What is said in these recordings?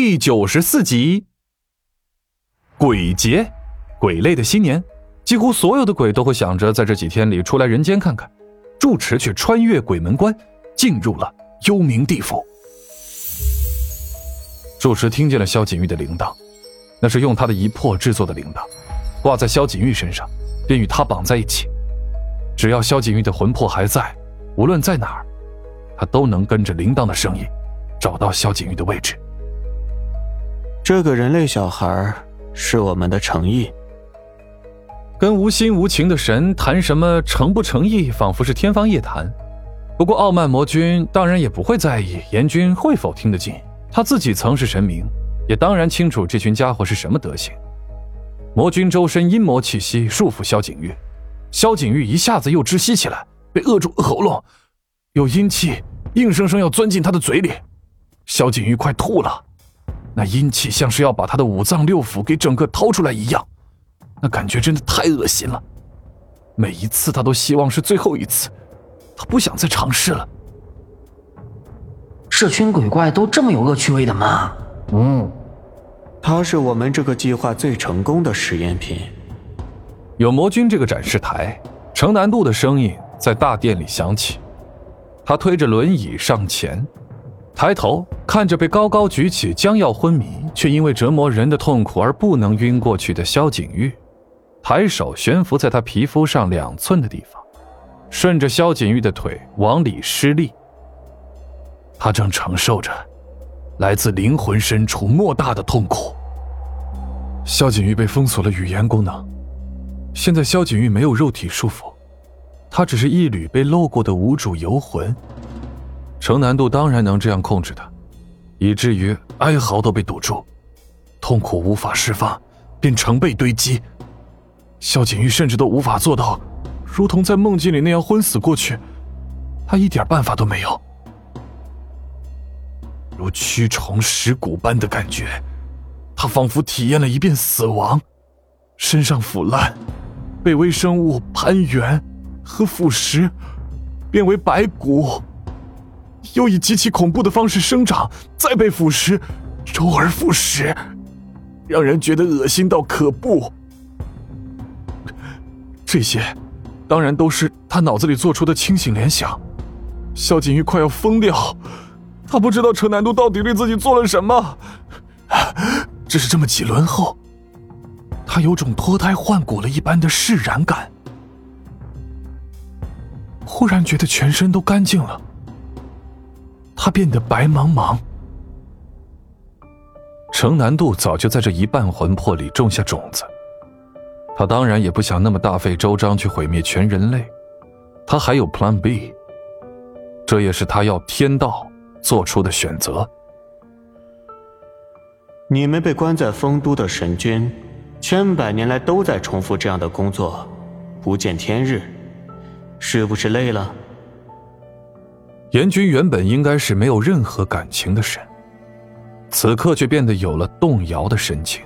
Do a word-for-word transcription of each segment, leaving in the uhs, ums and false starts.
第九十四集。鬼节，鬼类的新年，几乎所有的鬼都会想着在这几天里出来人间看看。住持却穿越鬼门关，进入了幽冥地府。住持听见了萧景玉的铃铛，那是用他的一魄制作的铃铛，挂在萧景玉身上，便与他绑在一起。只要萧景玉的魂魄还在，无论在哪儿，他都能跟着铃铛的声音找到萧景玉的位置。 这个人类小孩是我们的诚意。 跟无心无情的神谈什么诚不诚意，仿佛是天方夜谭。不过傲慢魔君当然也不会在意阎君会否听得进，他自己曾是神明，也当然清楚这群家伙是什么德行。魔君周身阴魔气息束缚萧景玉，萧景玉一下子又窒息起来，被扼住喉咙，有阴气硬生生要钻进他的嘴里。萧景玉快吐了，那阴气像是要把他的五脏六腑给整个掏出来一样，那感觉真的太恶心了。每一次他都希望是最后一次，他不想再尝试了。 这群鬼怪都这么有恶趣味的吗？嗯， 它是我们这个计划最成功的实验品。 有魔君这个展示台，程南渡的声音在大殿里响起。他推着轮椅上前，抬头看着被高高举起将要昏迷却因为折磨人的痛苦而不能晕过去的萧景玉，抬手悬浮在他皮肤上两寸的地方，顺着萧景玉的腿往里施力。他正承受着来自灵魂深处莫大的痛苦。萧景玉被封锁了语言功能，现在萧景玉没有肉体束缚，他只是一缕被漏过的无主游魂。程南渡当然能这样控制他，以至于哀嚎都被堵住，痛苦无法释放，便成倍堆积。萧景玉甚至都无法做到如同在梦境里那样昏死过去，他一点办法都没有。如蛆虫蚀骨般的感觉，他仿佛体验了一遍死亡，身上腐烂，被微生物攀援和腐蚀，变为白骨，又以极其恐怖的方式生长，再被腐蚀，周而复始，让人觉得恶心到可怖。这些当然都是他脑子里做出的清醒联想。萧景玉快要疯掉，他不知道程南渡到底对自己做了什么。只是这么几轮后，他有种脱胎换骨了一般的释然感，忽然觉得全身都干净了，他变得白茫茫。程南渡早就在这一半魂魄里种下种子，他当然也不想那么大费周章去毁灭全人类，他还有 Plan B， 这也是他要天道做出的选择。 你们被关在丰都的神君，千百年来都在重复这样的工作，不见天日，是不是累了？ 阎君原本应该是没有任何感情的神，此刻却变得有了动摇的神情。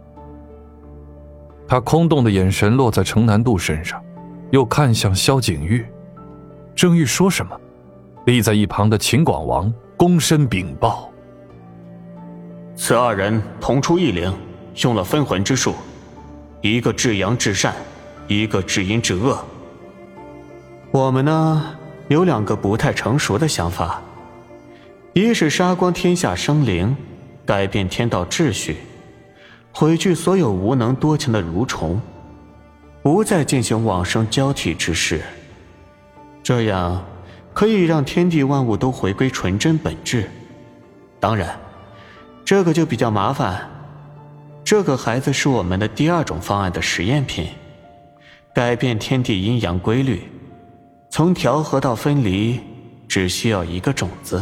他空洞的眼神落在程南渡身上，又看向萧景玉，正欲说什么，立在一旁的秦广王躬身禀报： 此二人同出一灵，用了分魂之术，一个至阳至善，一个至阴至恶。我们呢，有两个不太成熟的想法，一是杀光天下生灵，改变天道秩序，毁去所有无能多情的蠕虫，不再进行往生交替之事，这样可以让天地万物都回归纯真本质。当然这个就比较麻烦，这个孩子是我们的第二种方案的实验品，改变天地阴阳规律，从调和到分离只需要一个种子。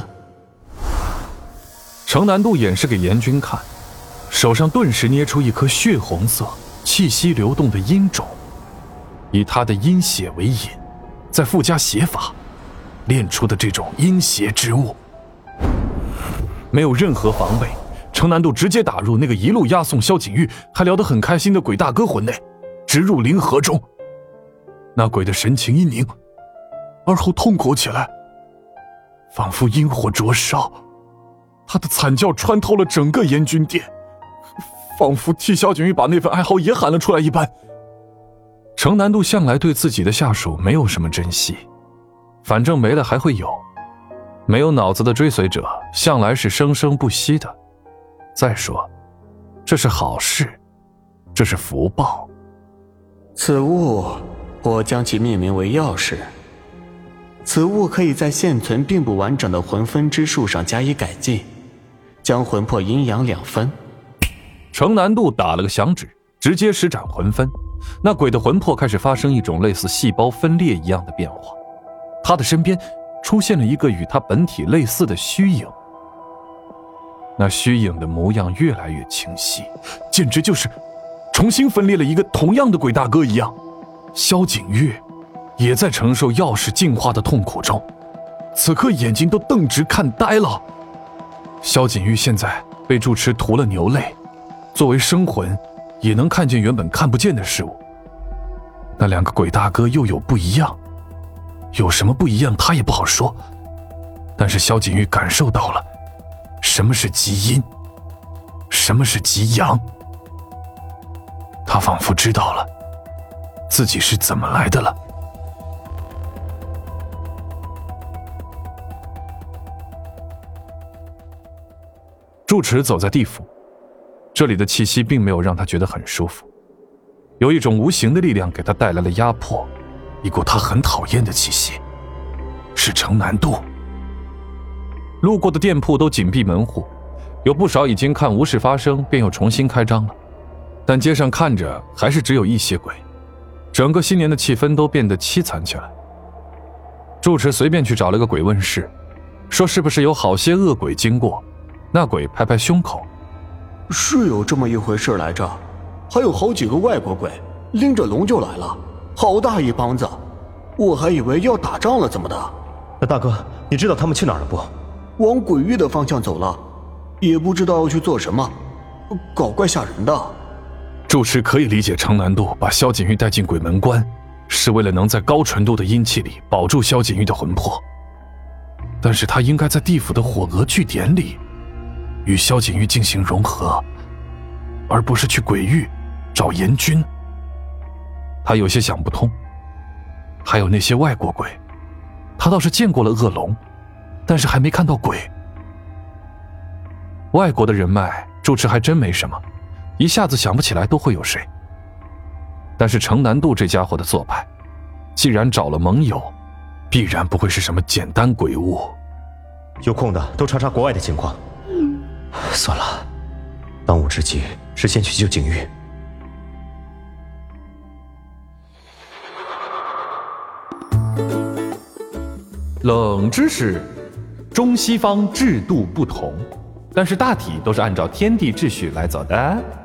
程南渡演示给阎君看，手上顿时捏出一颗血红色气息流动的阴种，以他的阴血为引，再附加邪法，炼出的这种阴邪之物。没有任何防备，程南渡直接打入那个一路押送萧景玉还聊得很开心的鬼大哥魂内，直入灵核中。那鬼的神情一凝，而后痛苦起来，仿佛阴火灼烧， 他的惨叫穿透了整个阎君殿，仿佛替萧景玉把那份哀嚎也喊了出来一般。程南度向来对自己的下属没有什么珍惜，反正没了还会有，没有脑子的追随者向来是生生不息的。再说，这是好事，这是福报。 此物我将其命名为钥匙，此物可以在现存并不完整的魂分之术上加以改进，将魂魄阴阳两分。 程南度打了个响指，直接施展魂分，那鬼的魂魄开始发生一种类似细胞分裂一样的变化，他的身边出现了一个与他本体类似的虚影，那虚影的模样越来越清晰，简直就是重新分裂了一个同样的鬼大哥一样。萧景玉也在承受钥匙进化的痛苦中，此刻眼睛都瞪直看呆了。萧景玉现在被住持涂了牛泪，作为生魂也能看见原本看不见的事物。那两个鬼大哥又有不一样，有什么不一样他也不好说，但是萧景玉感受到了什么是极阴，什么是极阳。他仿佛知道了自己是怎么来的了。住持走在地府，这里的气息并没有让他觉得很舒服，有一种无形的力量给他带来了压迫，一股他很讨厌的气息，是程南度。路过的店铺都紧闭门户，有不少已经看无事发生便又重新开张了，但街上看着还是只有一些鬼，整个新年的气氛都变得凄惨起来。住持随便去找了个鬼问事，说是不是有好些恶鬼经过。那鬼拍拍胸口， 是有这么一回事来着，还有好几个外国鬼拎着龙就来了，好大一帮子，我还以为要打仗了怎么的。 那大哥，你知道他们去哪儿了不？ 往鬼域的方向走了，也不知道要去做什么，搞怪吓人的。 住持可以理解程南度把萧景玉带进鬼门关，是为了能在高纯度的阴气里保住萧景玉的魂魄，但是他应该在地府的火额据点里与萧景玉进行融合，而不是去鬼域找阎君。他有些想不通。还有那些外国鬼，他倒是见过了恶龙，但是还没看到鬼。外国的人脉住持还真没什么，一下子想不起来都会有谁。但是程南度这家伙的做派，既然找了盟友，必然不会是什么简单鬼物。 有空的都查查国外的情况。算了，当务之急是先去救景玉。 冷知识：中西方制度不同，但是大体都是按照天地秩序来走的。